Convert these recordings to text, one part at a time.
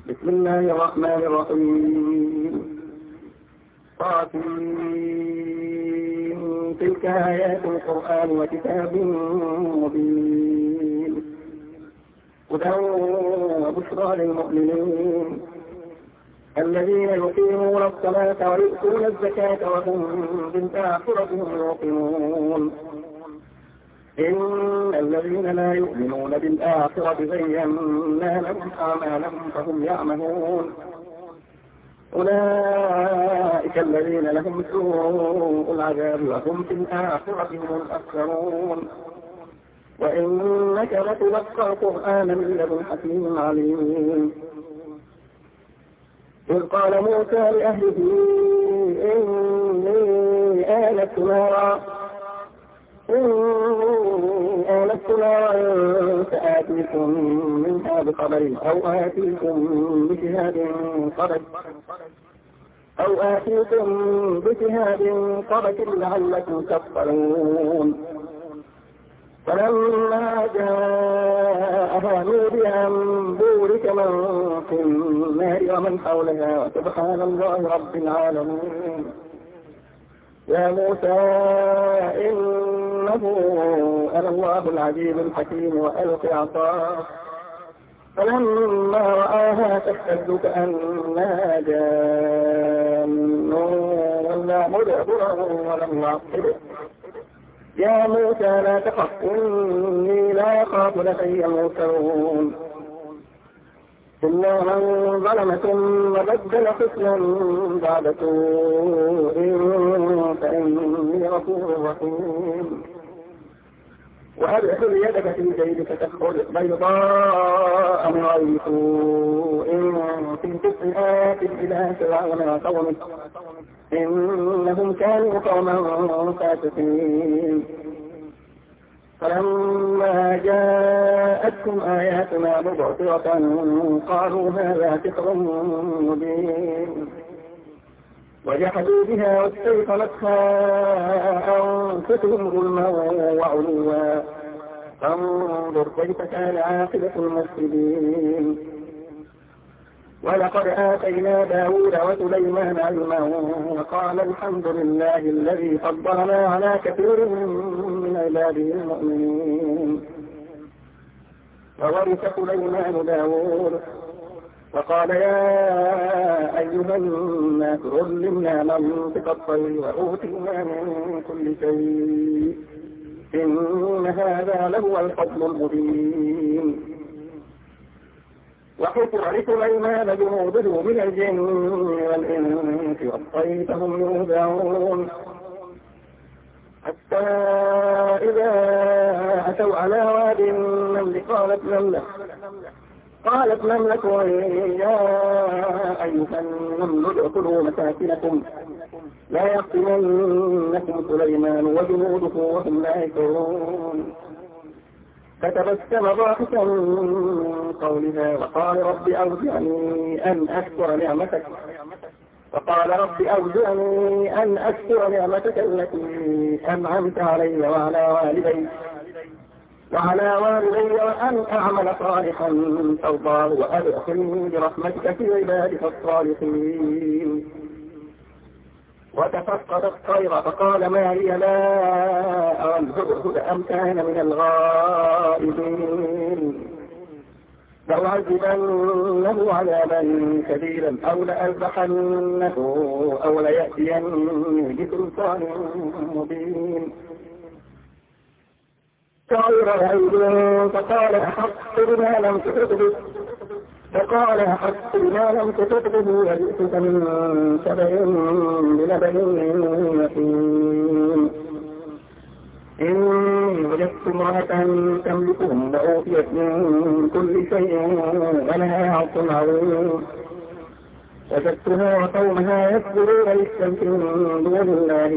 بسم الله الرحمن الرحيم. تلك آيات القرآن وكتاب مبين هدى وبشرى للمؤمنين الذين يقيمون الصلاة ويؤتون الزكاة وهم بالآخرة هم يوقنون إن الذين لا يؤمنون بالآخرة زينا لهم أعمالهم فهم يعملون أولئك الذين لهم سوء العذاب وهم في الآخرة هم الأخسرون وإنك لتلقى قرآنا من لدن حكيم عليم. إذ قال موسى لأهله إني آنست نارا سآتيكم منها بخبر أو آتيكم بشهاد قبس لعلكم تفطرون. فلما جاءها نودي أن بورك من في النار ومن حولها وسبحان الله رب العالمين. يا موسى إنه أنا الله العزيز الحكيم وألق عصاك فلما رآها تهتز كأنها جان ولا مدبرا ولم يعقبه. يا موسى لا تخف إني لا أخاف لدي المرسلون. إلا من ظلم ثم بدل حسنا بعد سوء فإني غفور رحيم. وأدخل يدك في جيبك تخرج بيضاء من غير سوء في 9 آيات إلى فرعون وقومه إنهم كانوا قوما فاسقين. فلما جاءتهم آياتنا مبصرة قالوا هذا سحر مبين وجحدوا بها واستيقنتها أنفسهم ظلما وعلوا فانظر كيف كان عاقبة المفسدين. ولقد آتينا داود وسليمان علما وقال الحمد لله الذي فضلنا على كثير من عباده المؤمنين. وورث سليمان داود وقال يا أيها الناس علمنا منطق الطير وأوتينا من كل شيء إن هذا لهو الفضل المبين. وحفر لسليمان جنوده من الجن والإنس والطير فهم يوزعون حتى إذا أتوا على واد النمل قالت نملة يا أيها النمل ادخلوا مساكنكم لا يحطمنكم سليمان وجنوده وهم لا يشعرون. فتبسم ضاحكا من قولها وقال رب أوزعني أن أشكر نعمتك التي أنعمت علي وعلى والدي وأن أعمل صالحا ترضاه وأدخلني برحمتك في عبادك الصالحين. وتفقد الطير فقال ما لي لا أرى الهدهد أم كان من الغائبين لأعذبنه عذابا شديدا أو لأذبحنه أو ليأتيني بسلطان مبين. شعر عيد فقال أحط بما لم تحط به وجئتك من سبأ بنبأ يقين. إني وجدت امرأة تملكهم وأوتيت من كل شيء ولها عرش عظيم وجدتها وقومها يكفرون بالشمس من دون الله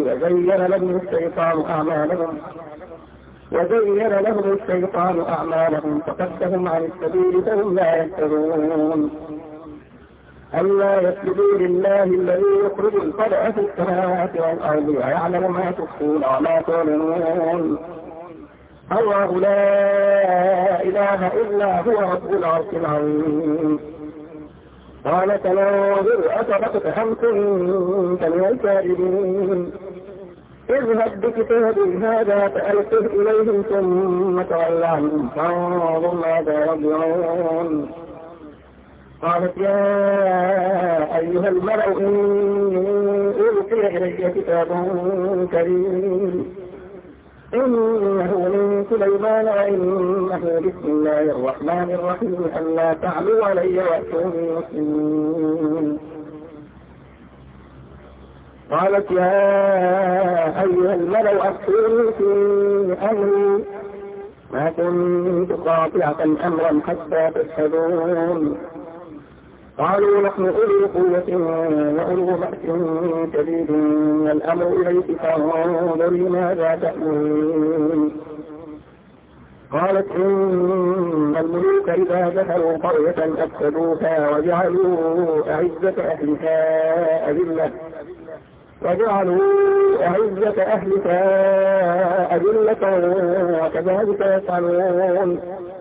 وزين لهم الشيطان أعمالهم فصدهم عن السبيل فهم لا يهتدون. ألا يسجدوا لله الذي يخرج الخبأ في السماوات والأرض ويعلم ما تخفون وما تعلنون. الله لا إله إلا هو رب العرش العظيم. قال سننظر أصدقت أم كنت من الكاذبين اذهب بكتابي هذا فألقه إليهم ثم تول عنهم فانظر ماذا يرجعون. قالت يا أيها الملأ إني ألقي إلي كتاب كريم إنه من سليمان وإنه بسم الله الرحمن الرحيم ألا تعلوا علي وأتوني مسلمين. قالت يا أيها الملأ أفتوني في أمري ما كنت قاطعة أمرا حتى تشهدون. قالوا نحن أولي قوة وأولو بأس شديد والأمر إليك فانظري ماذا تأمرين. قالت إن الملوك إذا دخلوا قرية أفسدوها وجعلوا أعزة أهلها أذلة وكذلك يفعلون.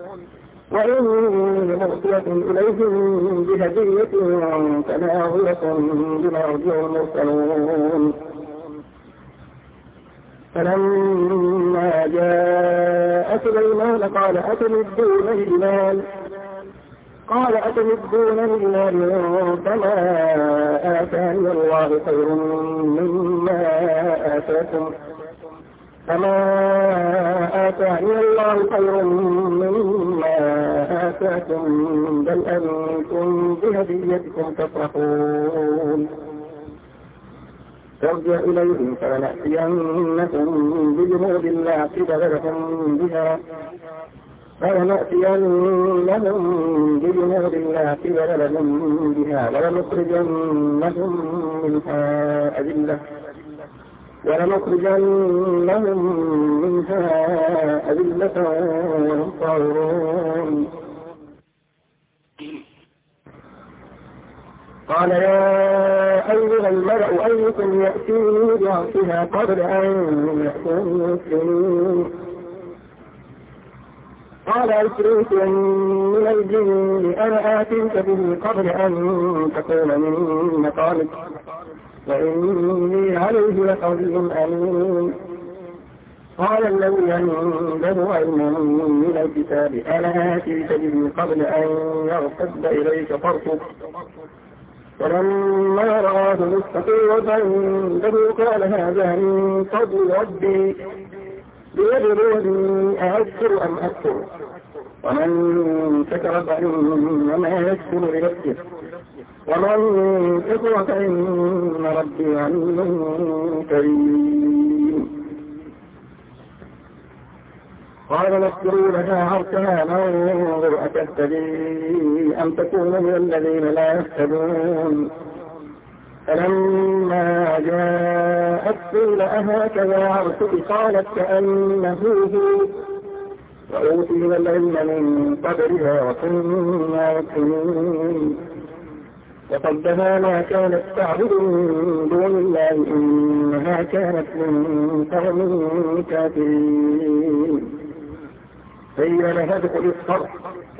وإن مرسلة إليهم بهدية فناظرة بما يرجع المرسلون. فلما جاء سليمان قال أتمدونني بمال فما آتاني الله خير مما آتاكم بل أنتم بهديتكم تفرحون. فارجع إليهم فلنأتينهم بجنود لا قبل لهم بها ولنخرجنهم منها أذلة وهم صاغرون. قال يا أيها الملأ أيكم يأتيني بعرشها قبل أن يأتوني مسلمين. قال عفريت من الجن أنا آتيك به قبل أن تقوم من مقامك وإني عليه لقوي أمين. قال الذي عنده علم من الكتاب أنا آتيك به قبل أن يرتد إليك طرفك. فلما رآه مستقرا عنده قال هذا من فضل ربي ليبلوني أشكر أم أكفر ومن شكر فإنما يشكر لنفسه ومن كفر فإن ربي عليم كريم. قال نذكروا لها عرشها ننظر أتهتدي أم تكون من الذين لا يهتدون. فلما جاءت قيل أهكذا عرشك قالت كأنه هو وأوتينا العلم من قبلها وكنا مسلمين. وقدها ما كانت تعبد من دون الله إنها كانت من قوم كافرين. قيل لها ادخل الصرح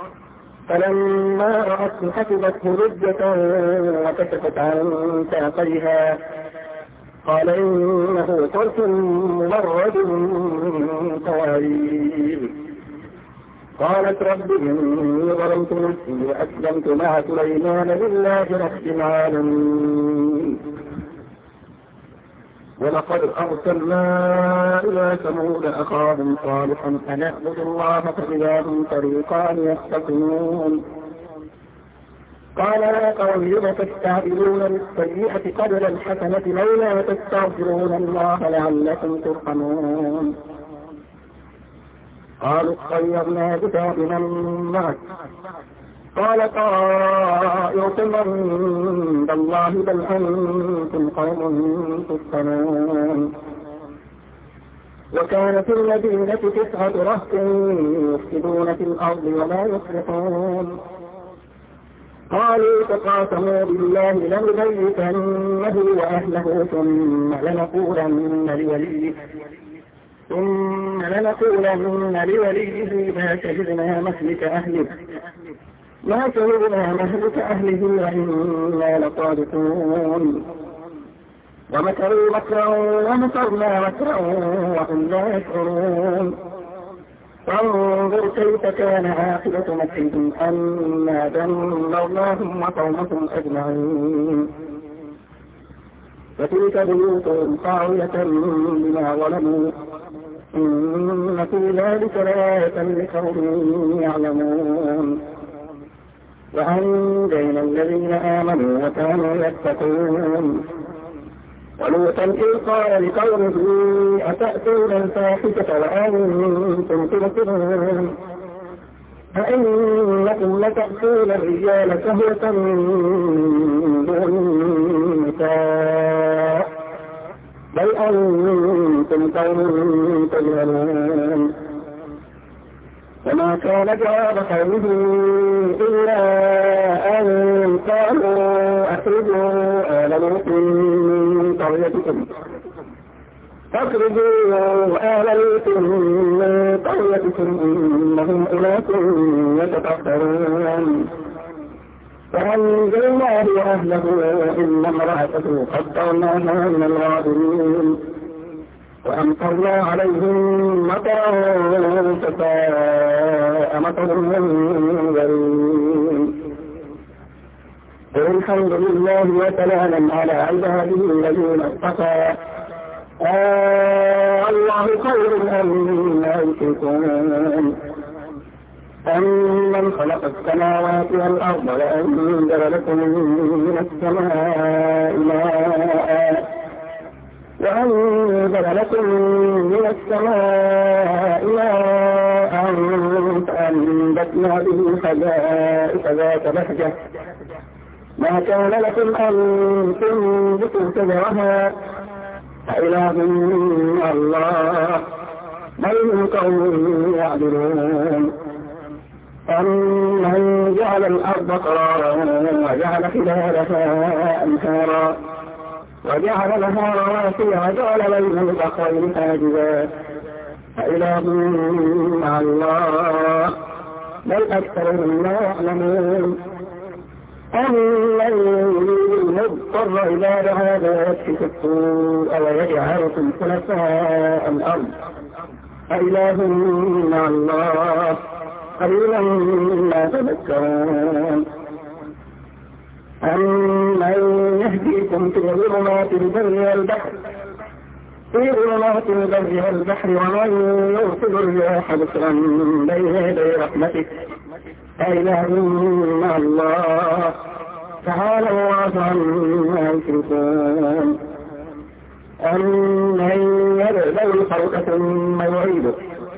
فلما رأت حسبته لجة وكشفت عن ساقيها قال إنه صرح ممرد من قوارير. قالت رب إني ظلمت نفسي وأسلمت مع سليمان لله رب العالمين. ولقد أرسلنا إلى ثمود أخاهم صالحا أن اعبدوا الله فإذا هم فريقان يختصمون. قال يا قوم لم تستعجلون بالسيئة قبل الحسنة لولا تستغفرون الله لعلكم ترحمون. قالوا اطيرنا بك وبمن معك قال طائركم عند الله بل أنتم قوم تفتنون. وكان في المدينة 9 رهط يفسدون في الأرض ولا يصلحون. قالوا تقاسموا بالله لنبيتنه وأهله ثم لنقولن لوليه ما شهدنا مهلك أهله ما شهدنا مهلك أهله وإنا لصادقون ومكروا مكرا ومكرنا مكرا وهم لا يشعرون فانظر كيف كان عاقبة مكرهم أنا دمرناهم وقومهم أجمعين فتلك بيوتهم خاوية بما ظلموا إن في ذلك لآية لقوم يعلمون وأنجينا الذين آمنوا وكانوا يتقون ولوطا إذ قال لقومه أتأتون الفاحشة وأنتم تبصرون أئنكم لتأتون الرجال شهوة من دون النساء بل أنتم قوم تجهلون وما كان جواب قومه إلا أن قالوا أخرجوا آل لوط من قريتكم إنهم أناس يتطهرون فأنجيناه وأهله إلا امرأته قدرناها من الغابرين وأمطرنا عليهم مطرا فساء مطر المنذرين قل الحمد لله وسلاما على عباده الذين اصطفى الله خير أمما يشركون أمن خلق السماوات والأرض وأنزل لكم من السماء ماء فأنبتنا به حدائق ذات بهجة ما كان لكم أن تنبتوا شجرها أإله مع الله بل هم قوم يعدلون أمن جعل الأرض قرارا وجعل خلالها أنهارا وجعل لها رواسي وجعل بين البحرين حاجزا أإله مع الله بل أكثرهم لا يعلمون أمن يريد المضطر إلى دعاء يكشف السوء ويجعلكم خلفاء الأرض أإله مع الله قليلا ما تذكرون أمن يهديكم في ظلمات البر والبحر ومن يرسل الرياح بشرا بين يدي رحمته أإله مع الله تعالى الله عما يشركون أمن يبدأ الخلق ثم يعيده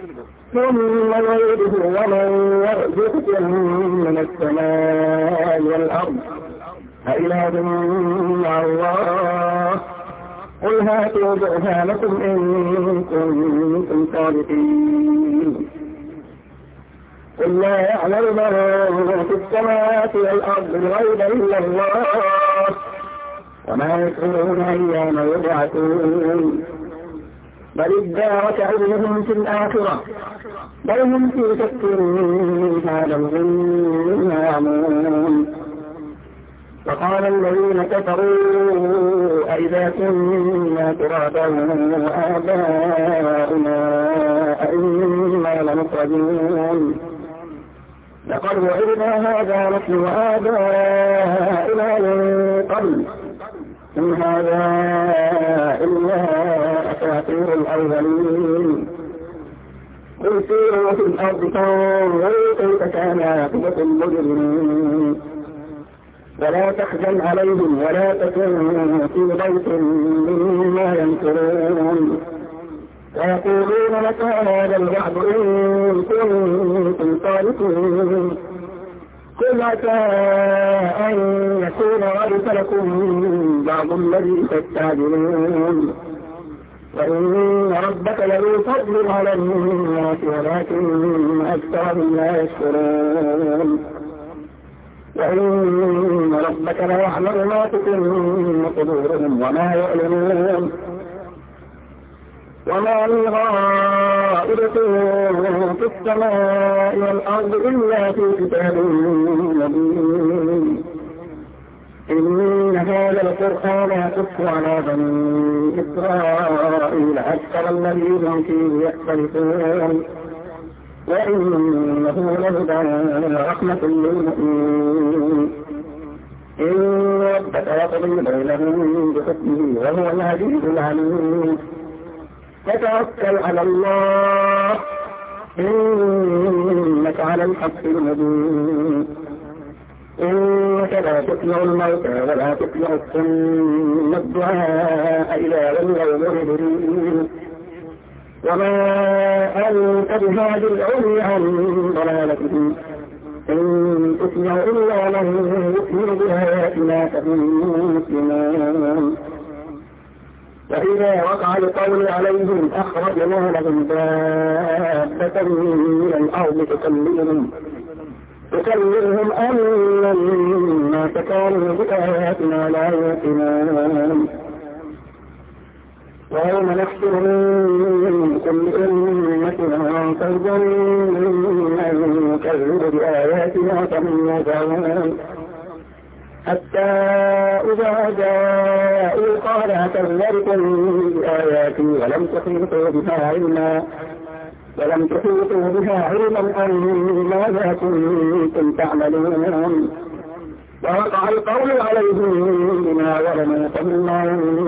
ومن يرزقكم من السماء والأرض أإله مع الله قل هاتوا برهانكم إن كنتم صادقين قل لا يعلم من في السماوات والأرض الغيب إلا الله وما يشعرون أيام يبعثون بل ادارك علمهم في الآخرة بل هم في شك هذا الظن يعمون وقال الذين كفروا أئذا كنا ترابا وآباؤنا أئنا لمخرجون لقد وعدنا هذا نحن وآباؤنا من قبل إن هذا إلا أساطير الأولين قل سيروا في الأرض فانظروا كيف كان عاقبة المجرمين ولا تحزن عليهم ولا تكن في ضيق مما يمكرون ويقولون متى هذا الوعد إن كنتم صادقين قل عسى أن يكون ورث لكم بعض الذي تستعجلون وإن ربك لذو فضل على الناس ولكن أكثرهم لا يشكرون وإن ربك ليعلم ما تكن صدورهم وما يعلنون وما من غائبة طائرة في السماء والأرض إلا في كتاب مبين. إن هذا القرآن يقص على بني إسرائيل أكثر الذي هم فيه يختلفون وإنه لهدى رحمة للمؤمنين. إن ربك يقضي بينهم بحكمه وهو العزيز العليم. فتوكل على الله إنك على الحق المبين. إنك لا تسمع الموتى ولا تسمع الصم الدعاء إذا ولوا مدبرين. وما أنت بهاد العمي عن ضلالتهم إن تسمع إلا من يؤمن بآياتنا فهم مسلمون. وإذا وقع القول عليهم أخرجنا لهم دابة من الأرض تكلمهم أن الناس كانوا بآياتنا لا يوقنون. ويوم نحشر من كل أمة فوجا من يكذب بآياتنا فهم يوقنون. حتى إذا جاءوا قال أكذبتم بآياتي ولم تحيطوا بها علما أم ماذا كنتم تعملون. ووقع القول عليهم بما ظلموا فهم لا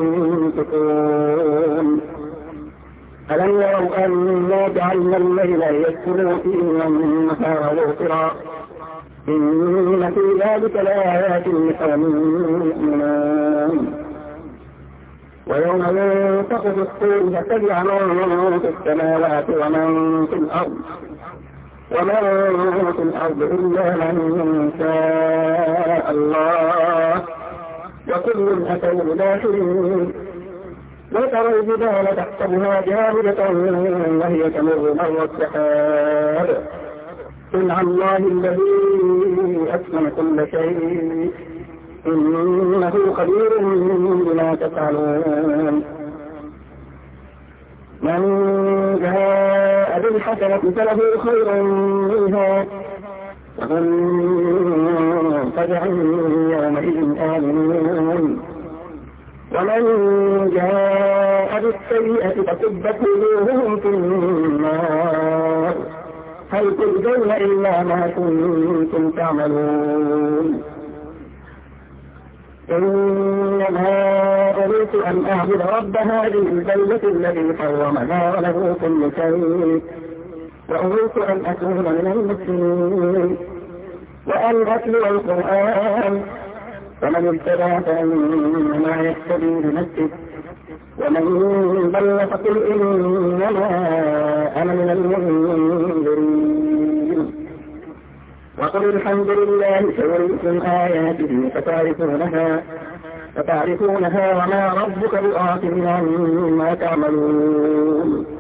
ينطقون. ألم يروا أنا جعلنا الليل ليسكنوا فيه والنهار مبصرا إن في ذلك لآيات لقوم يؤمنون. ويوم ينفخ في الصور فسمع من في السماوات ومن في الأرض إلا من شاء الله وكل أتوا بداخلين. وترى الجبال تحسبها جامدة وهي تمر مر السحاب صنع الله الذي أتقن كل شيء إنه خبير بما تفعلون. من جاء بالحسنة فله خير منها وهم فزع يومئذ آمنون. ومن جاء بالسيئة فكبت وجوههم في النار هل تجزون إلا ما كنتم تعملون. إنما أريد أن أعبد رب هذه البلدة الذي حرمها وله كل شيء وأريد أن أكون من المسلمين وأن أتلو القرآن. فمن ابتدع فإنما يهتدي بنفسه ومن ضل فقل إنما أنا من المنذرين. وقل الحمد لله سيريكم آياته فتعرفونها وما ربك بغافل عما تعملون.